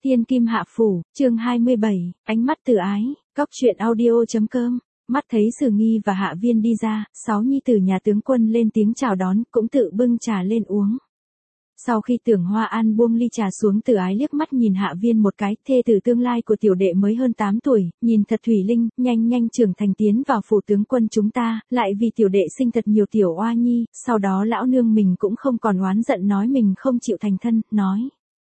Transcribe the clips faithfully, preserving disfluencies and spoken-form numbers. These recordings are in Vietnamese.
Tiên Kim Hạ Phủ, chương hai mươi bảy, ánh mắt từ ái, góc truyện audio chấm com. Mắt thấy Sử Nghi và Hạ Viên đi ra, sáu nhi tử nhà tướng quân lên tiếng chào đón, cũng tự bưng trà lên uống. Sau khi Tưởng Hoa An buông ly trà xuống, Từ Ái liếc mắt nhìn Hạ Viên một cái, thê tử tương lai của tiểu đệ mới hơn tám tuổi, nhìn thật thủy linh, nhanh nhanh trưởng thành tiến vào phủ tướng quân chúng ta, lại vì tiểu đệ sinh thật nhiều tiểu oa nhi, sau đó lão nương mình cũng không còn oán giận nói mình không chịu thành thân, nói.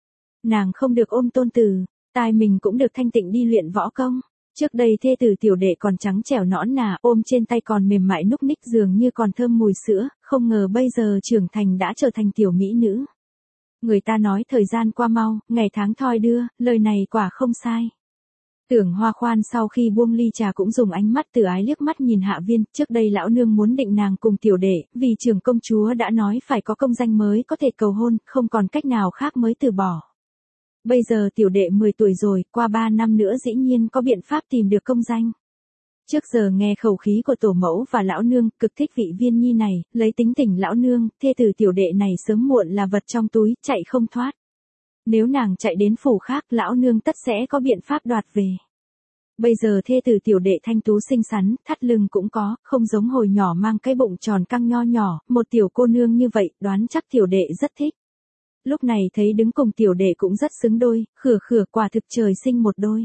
Nàng không được ôm tôn tử, tai mình cũng được thanh tịnh đi luyện võ công. Trước đây thê tử tiểu đệ còn trắng trẻo nõn nà, ôm trên tay còn mềm mại núc ních dường như còn thơm mùi sữa, không ngờ bây giờ trưởng thành đã trở thành tiểu mỹ nữ. Người ta nói thời gian qua mau, ngày tháng thoi đưa, lời này quả không sai. Tưởng Hoa khoan sau khi buông ly trà cũng dùng ánh mắt từ ái liếc mắt nhìn Hạ Viên, trước đây lão nương muốn định nàng cùng tiểu đệ, vì trưởng công chúa đã nói phải có công danh mới có thể cầu hôn, không còn cách nào khác mới từ bỏ. Bây giờ tiểu đệ mười tuổi rồi, qua ba năm nữa dĩ nhiên có biện pháp tìm được công danh. Trước giờ nghe khẩu khí của tổ mẫu và lão nương, cực thích vị Viên nhi này, lấy tính tình lão nương, thê tử tiểu đệ này sớm muộn là vật trong túi, chạy không thoát. Nếu nàng chạy đến phủ khác, lão nương tất sẽ có biện pháp đoạt về. Bây giờ thê tử tiểu đệ thanh tú xinh xắn, thắt lưng cũng có, không giống hồi nhỏ mang cái bụng tròn căng nho nhỏ, một tiểu cô nương như vậy, đoán chắc tiểu đệ rất thích. Lúc này thấy đứng cùng tiểu đệ cũng rất xứng đôi, khửa khửa quả thực trời sinh một đôi.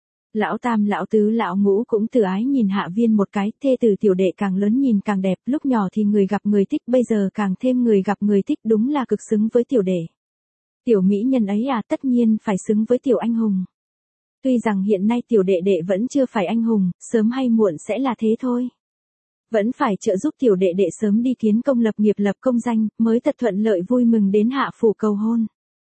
Lão tam lão tứ lão ngũ cũng từ ái nhìn Hạ Viên một cái, thê tử tiểu đệ càng lớn nhìn càng đẹp, lúc nhỏ thì người gặp người thích, bây giờ càng thêm người gặp người thích, đúng là cực xứng với tiểu đệ. Tiểu mỹ nhân ấy à, tất nhiên phải xứng với tiểu anh hùng. Tuy rằng hiện nay tiểu đệ đệ vẫn chưa phải anh hùng, sớm hay muộn sẽ là thế thôi. Vẫn phải trợ giúp tiểu đệ đệ sớm đi kiến công lập nghiệp lập công danh, mới thật thuận lợi vui mừng đến hạ phủ cầu hôn.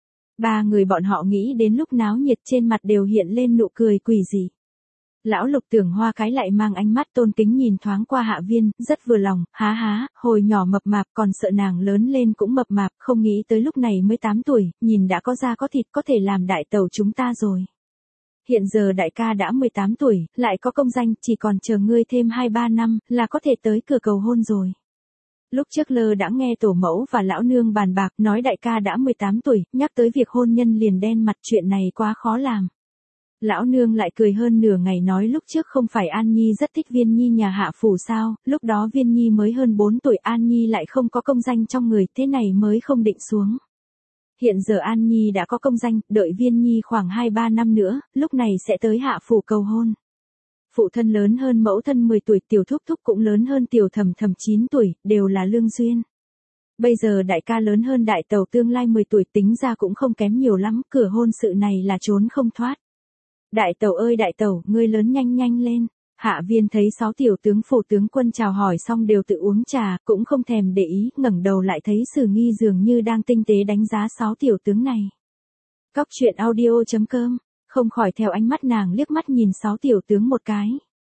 Ba người bọn họ nghĩ đến lúc náo nhiệt trên mặt đều hiện lên nụ cười quỷ dị. Lão Lục Tưởng Hoa cái lại mang ánh mắt tôn kính nhìn thoáng qua Hạ Viên, rất vừa lòng, há há, hồi nhỏ mập mạp còn sợ nàng lớn lên cũng mập mạp, không nghĩ tới lúc này mới tám tuổi, nhìn đã có da có thịt có thể làm đại tẩu chúng ta rồi. Hiện giờ đại ca đã mười tám tuổi, lại có công danh, chỉ còn chờ ngươi thêm hai ba năm, là có thể tới cửa cầu hôn rồi. Lúc trước lơ đã nghe tổ mẫu và lão nương bàn bạc, nói đại ca đã mười tám tuổi, nhắc tới việc hôn nhân liền đen mặt, chuyện này quá khó làm. Lão nương lại cười hơn nửa ngày nói lúc trước không phải An Nhi rất thích Viên Nhi nhà Hạ phủ sao, lúc đó Viên Nhi mới hơn bốn tuổi, An Nhi lại không có công danh trong người, thế này mới không định xuống. Hiện giờ An Nhi đã có công danh, đợi Viên Nhi khoảng hai ba năm nữa, lúc này sẽ tới Hạ phủ cầu hôn. Phụ thân lớn hơn mẫu thân mười tuổi, tiểu thúc thúc cũng lớn hơn tiểu thẩm thẩm chín tuổi, đều là lương duyên. Bây giờ đại ca lớn hơn đại tẩu tương lai mười tuổi, tính ra cũng không kém nhiều lắm, cửa hôn sự này là trốn không thoát. Đại tẩu ơi đại tẩu, ngươi lớn nhanh nhanh lên. Hạ Viên thấy sáu tiểu tướng phủ tướng quân chào hỏi xong đều tự uống trà, cũng không thèm để ý, ngẩng đầu lại thấy Sử Nghi dường như đang tinh tế đánh giá sáu tiểu tướng này. Góc truyện audio chấm com, không khỏi theo ánh mắt nàng liếc mắt nhìn sáu tiểu tướng một cái.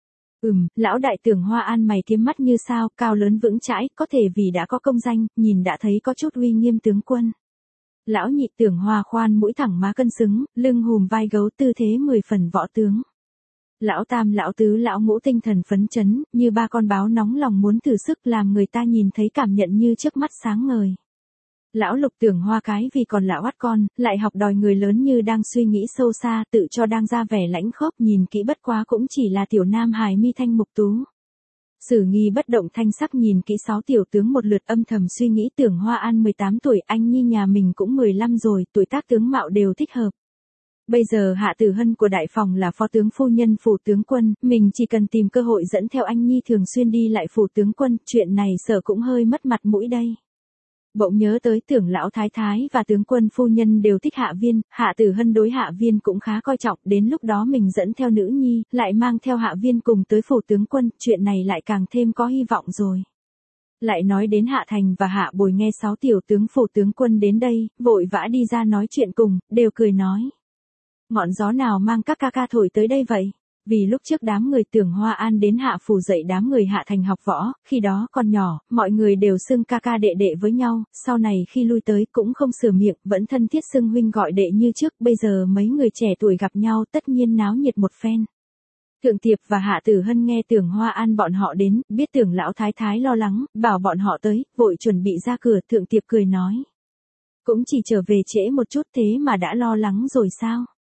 Ừm, lão đại Tưởng Hoa An mày kiếm mắt như sao, cao lớn vững chãi, có thể vì đã có công danh, nhìn đã thấy có chút uy nghiêm tướng quân. Lão nhị Tưởng Hoa khoan mũi thẳng má cân xứng, lưng hùm vai gấu, tư thế mười phần võ tướng. Lão tam lão tứ lão ngũ tinh thần phấn chấn, như ba con báo nóng lòng muốn thử sức, làm người ta nhìn thấy cảm nhận như trước mắt sáng ngời. Lão Lục Tưởng Hoa cái vì còn lão oát con, lại học đòi người lớn như đang suy nghĩ sâu xa, tự cho đang ra vẻ lãnh khốc, nhìn kỹ bất quá cũng chỉ là tiểu nam hài mi thanh mục tú. Sử Nghi bất động thanh sắc nhìn kỹ sáu tiểu tướng một lượt, âm thầm suy nghĩ Tưởng Hoa An mười tám tuổi, anh nhi nhà mình cũng mười lăm rồi, tuổi tác tướng mạo đều thích hợp. Bây giờ Hạ Tử Hân của đại phòng là phó tướng phu nhân phủ tướng quân, mình chỉ cần tìm cơ hội dẫn theo anh nhi thường xuyên đi lại phủ tướng quân, chuyện này sợ cũng hơi mất mặt mũi đây. Bỗng nhớ tới Tưởng lão thái thái và tướng quân phu nhân đều thích Hạ Viên, Hạ Tử Hân đối Hạ Viên cũng khá coi trọng, đến lúc đó mình dẫn theo nữ nhi, lại mang theo Hạ Viên cùng tới phủ tướng quân, chuyện này lại càng thêm có hy vọng rồi. Lại nói đến Hạ Thành và Hạ Bồi nghe sáu tiểu tướng phủ tướng quân đến đây, vội vã đi ra nói chuyện cùng, đều cười nói. Ngọn gió nào mang các ca ca thổi tới đây vậy? Vì lúc trước đám người Tưởng Hoa An đến Hạ phủ dạy đám người Hạ Thành học võ, khi đó còn nhỏ, mọi người đều xưng ca ca đệ đệ với nhau, sau này khi lui tới cũng không sửa miệng, vẫn thân thiết xưng huynh gọi đệ như trước, bây giờ mấy người trẻ tuổi gặp nhau tất nhiên náo nhiệt một phen. Thượng Tiệp và Hạ Tử Hân nghe Tưởng Hoa An bọn họ đến, biết Tưởng lão thái thái lo lắng, bảo bọn họ tới, vội chuẩn bị ra cửa, Thượng Tiệp cười nói. Cũng chỉ trở về trễ một chút thế mà đã lo lắng rồi sao?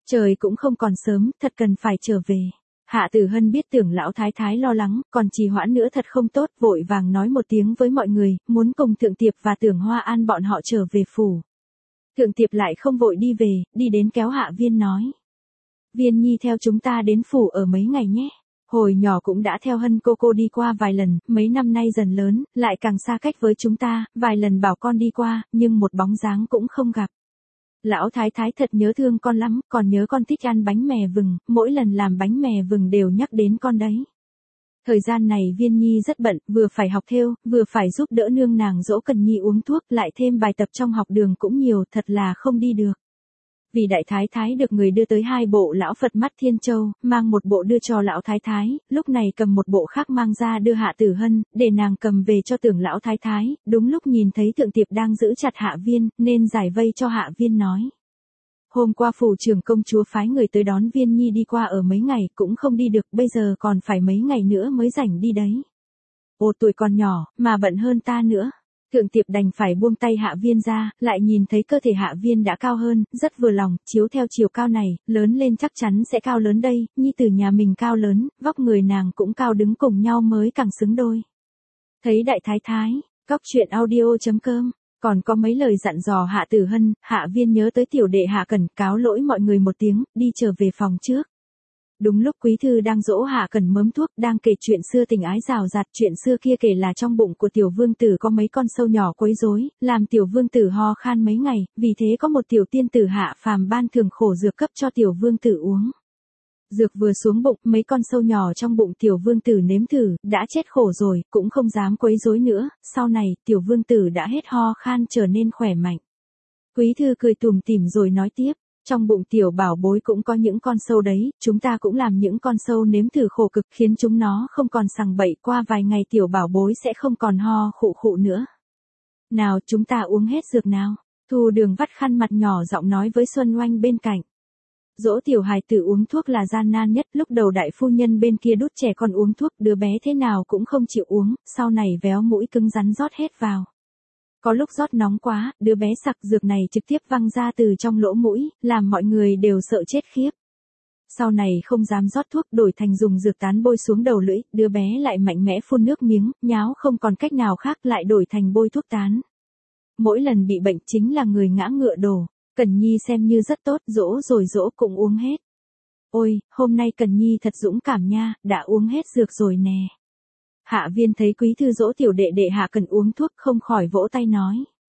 Trời cũng không còn sớm, thật cần phải trở về. Hạ Tử Hân biết Tưởng lão thái thái lo lắng, còn trì hoãn nữa thật không tốt, vội vàng nói một tiếng với mọi người, muốn cùng Thượng Tiệp và Tưởng Hoa An bọn họ trở về phủ. Thượng Tiệp lại không vội đi về, đi đến kéo Hạ Viên nói. Viên nhi theo chúng ta đến phủ ở mấy ngày nhé. Hồi nhỏ cũng đã theo Hân cô cô đi qua vài lần, mấy năm nay dần lớn, lại càng xa cách với chúng ta, vài lần bảo con đi qua, nhưng một bóng dáng cũng không gặp. Lão thái thái thật nhớ thương con lắm, còn nhớ con thích ăn bánh mè vừng, mỗi lần làm bánh mè vừng đều nhắc đến con đấy. Thời gian này Viên nhi rất bận, vừa phải học thêu, vừa phải giúp đỡ nương nàng dỗ Cần nhi uống thuốc, lại thêm bài tập trong học đường cũng nhiều, thật là không đi được. Vì đại thái thái được người đưa tới hai bộ lão Phật mắt Thiên Châu, mang một bộ đưa cho lão thái thái, lúc này cầm một bộ khác mang ra đưa Hạ Tử Hân, để nàng cầm về cho Tưởng lão thái thái, đúng lúc nhìn thấy Thượng Tiệp đang giữ chặt Hạ Viên, nên giải vây cho Hạ Viên nói. Hôm qua phủ trưởng công chúa phái người tới đón Viên nhi đi qua ở mấy ngày, cũng không đi được, bây giờ còn phải mấy ngày nữa mới rảnh đi đấy. Ồ, tuổi còn nhỏ, mà bận hơn ta nữa. Thượng Tiệp đành phải buông tay Hạ Viên ra, lại nhìn thấy cơ thể Hạ Viên đã cao hơn, rất vừa lòng, chiếu theo chiều cao này, lớn lên chắc chắn sẽ cao lớn đây, nhi tử nhà mình cao lớn, vóc người nàng cũng cao, đứng cùng nhau mới càng xứng đôi. Thấy đại thái thái, Cóc truyện audio chấm com, còn có mấy lời dặn dò Hạ Tử Hân, Hạ Viên nhớ tới tiểu đệ Hạ Cẩn, cáo lỗi mọi người một tiếng, đi trở về phòng trước. Đúng lúc Quý Thư đang dỗ Hạ Cẩn mớm thuốc, đang kể chuyện xưa tình ái rào rạt, chuyện xưa kia kể là trong bụng của tiểu vương tử có mấy con sâu nhỏ quấy rối, làm tiểu vương tử ho khan mấy ngày, vì thế có một tiểu tiên tử hạ phàm ban thường khổ dược cấp cho tiểu vương tử uống. Dược vừa xuống bụng, mấy con sâu nhỏ trong bụng tiểu vương tử nếm thử, đã chết khổ rồi, cũng không dám quấy rối nữa, sau này, tiểu vương tử đã hết ho khan trở nên khỏe mạnh. Quý Thư cười tủm tỉm rồi nói tiếp. Trong bụng tiểu bảo bối cũng có những con sâu đấy, chúng ta cũng làm những con sâu nếm thử khổ cực, khiến chúng nó không còn sằng bậy, qua vài ngày tiểu bảo bối sẽ không còn ho khụ khụ nữa. Nào chúng ta uống hết dược nào. Thu Đường vắt khăn mặt nhỏ giọng nói với Xuân Oanh bên cạnh. Dỗ tiểu hài tử uống thuốc là gian nan nhất, lúc đầu đại phu nhân bên kia đút trẻ con uống thuốc, đứa bé thế nào cũng không chịu uống, sau này véo mũi cứng rắn rót hết vào. Có lúc rót nóng quá, đứa bé sặc, dược này trực tiếp văng ra từ trong lỗ mũi, làm mọi người đều sợ chết khiếp. Sau này không dám rót thuốc, đổi thành dùng dược tán bôi xuống đầu lưỡi, đứa bé lại mạnh mẽ phun nước miếng, nháo không còn cách nào khác, lại đổi thành bôi thuốc tán. Mỗi lần bị bệnh chính là người ngã ngựa đổ. Cần Nhi xem như rất tốt, dỗ rồi dỗ cũng uống hết. Ôi, hôm nay Cần Nhi thật dũng cảm nha, đã uống hết dược rồi nè. Hạ Viên thấy Quý Thư dỗ tiểu đệ đệ Hạ Cần uống thuốc, không khỏi vỗ tay nói.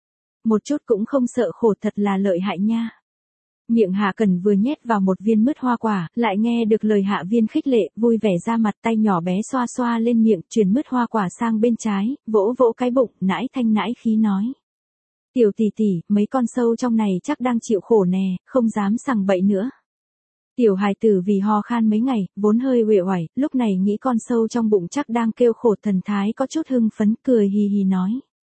Một chút cũng không sợ khổ, thật là lợi hại nha. Miệng Hạ Cần vừa nhét vào một viên mứt hoa quả, lại nghe được lời Hạ Viên khích lệ, vui vẻ ra mặt, tay nhỏ bé xoa xoa lên miệng, chuyển mứt hoa quả sang bên trái, vỗ vỗ cái bụng, nãi thanh nãi khí nói. Tiểu tỷ tỷ, mấy con sâu trong này chắc đang chịu khổ nè, không dám sằng bậy nữa. Tiểu hài tử vì ho khan mấy ngày, vốn hơi uể oải, lúc này nghĩ con sâu trong bụng chắc đang kêu khổ, thần thái có chút hưng phấn, cười hì hì nói.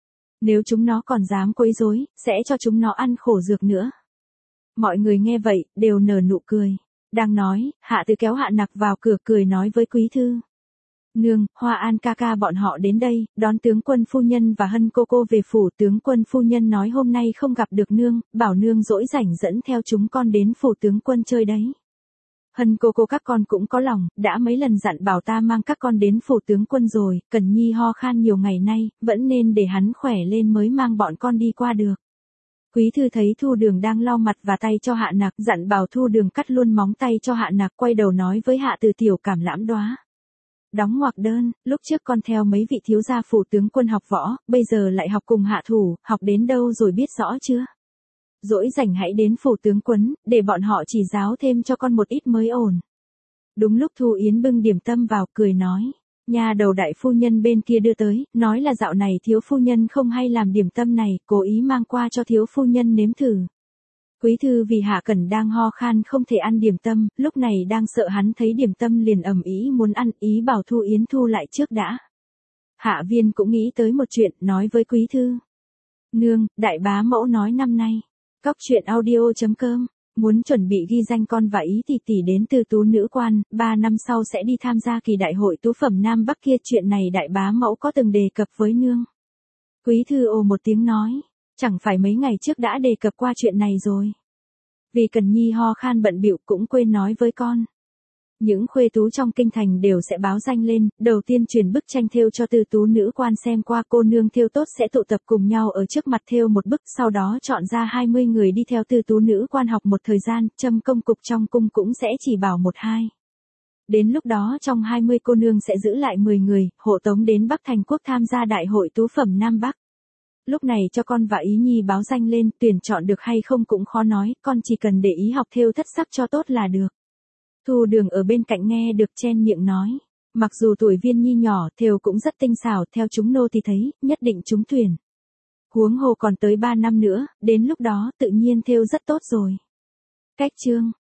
Nếu chúng nó còn dám quấy rối, sẽ cho chúng nó ăn khổ dược nữa. Mọi người nghe vậy, đều nở nụ cười. Đang nói, Hạ Từ kéo Hạ Nặc vào cửa, cười nói với Quý Thư. Nương, Hoa An ca ca bọn họ đến đây, đón tướng quân phu nhân và Hân cô cô về phủ. Tướng quân phu nhân nói hôm nay không gặp được nương, bảo nương dỗi rảnh dẫn theo chúng con đến phủ tướng quân chơi đấy. Hân cô cô các con cũng có lòng, đã mấy lần dặn bảo ta mang các con đến phủ tướng quân rồi, Cần Nhi ho khan nhiều ngày nay, vẫn nên để hắn khỏe lên mới mang bọn con đi qua được. Quý Thư thấy Thu Đường đang lau mặt và tay cho Hạ Nặc, dặn bảo Thu Đường cắt luôn móng tay cho Hạ Nặc, quay đầu nói với Hạ Từ tiểu cảm lãm đóa. Đóng ngoặc đơn, lúc trước con theo mấy vị thiếu gia phủ tướng quân học võ, bây giờ lại học cùng Hạ Thủ, học đến đâu rồi biết rõ chưa? Dỗi rảnh hãy đến phủ tướng quân, để bọn họ chỉ giáo thêm cho con một ít mới ổn. Đúng lúc Thu Yến bưng điểm tâm vào, cười nói. Nhà đầu đại phu nhân bên kia đưa tới, nói là dạo này thiếu phu nhân không hay làm điểm tâm này, cố ý mang qua cho thiếu phu nhân nếm thử. Quý Thư vì Hạ Cẩn đang ho khan không thể ăn điểm tâm, lúc này đang sợ hắn thấy điểm tâm liền ầm ĩ muốn ăn, ý bảo Thu Yến thu lại trước đã. Hạ Viên cũng nghĩ tới một chuyện, nói với Quý Thư. Nương, đại bá mẫu nói năm nay, Cóc truyện audio chấm com, muốn chuẩn bị ghi danh con và ý tỷ tỷ đến từ tú nữ quan, ba năm sau sẽ đi tham gia kỳ đại hội tú phẩm Nam Bắc kia, chuyện này đại bá mẫu có từng đề cập với nương. Quý Thư ồ một tiếng nói, chẳng phải mấy ngày trước đã đề cập qua chuyện này rồi. Vì Cần Nhi ho khan bận bịu cũng quên nói với con. Những khuê tú trong kinh thành đều sẽ báo danh lên, đầu tiên truyền bức tranh thêu cho tư tú nữ quan xem qua, cô nương thêu tốt sẽ tụ tập cùng nhau ở trước mặt thêu một bức, sau đó chọn ra hai mươi người đi theo tư tú nữ quan học một thời gian, châm công cục trong cung cũng sẽ chỉ bảo một hai. Đến lúc đó trong hai mươi cô nương sẽ giữ lại mười người, hộ tống đến Bắc Thành Quốc tham gia đại hội tú phẩm Nam Bắc. Lúc này cho con và Ý Nhi báo danh lên, tuyển chọn được hay không cũng khó nói, con chỉ cần để ý học thêu thất sắc cho tốt là được. Thu Đường ở bên cạnh nghe được chen miệng nói, mặc dù tuổi Viên Nhi nhỏ, thêu cũng rất tinh xảo, theo chúng nô thì thấy, nhất định trúng tuyển. Huống hồ còn tới ba năm nữa, đến lúc đó tự nhiên thêu rất tốt rồi. Cách chương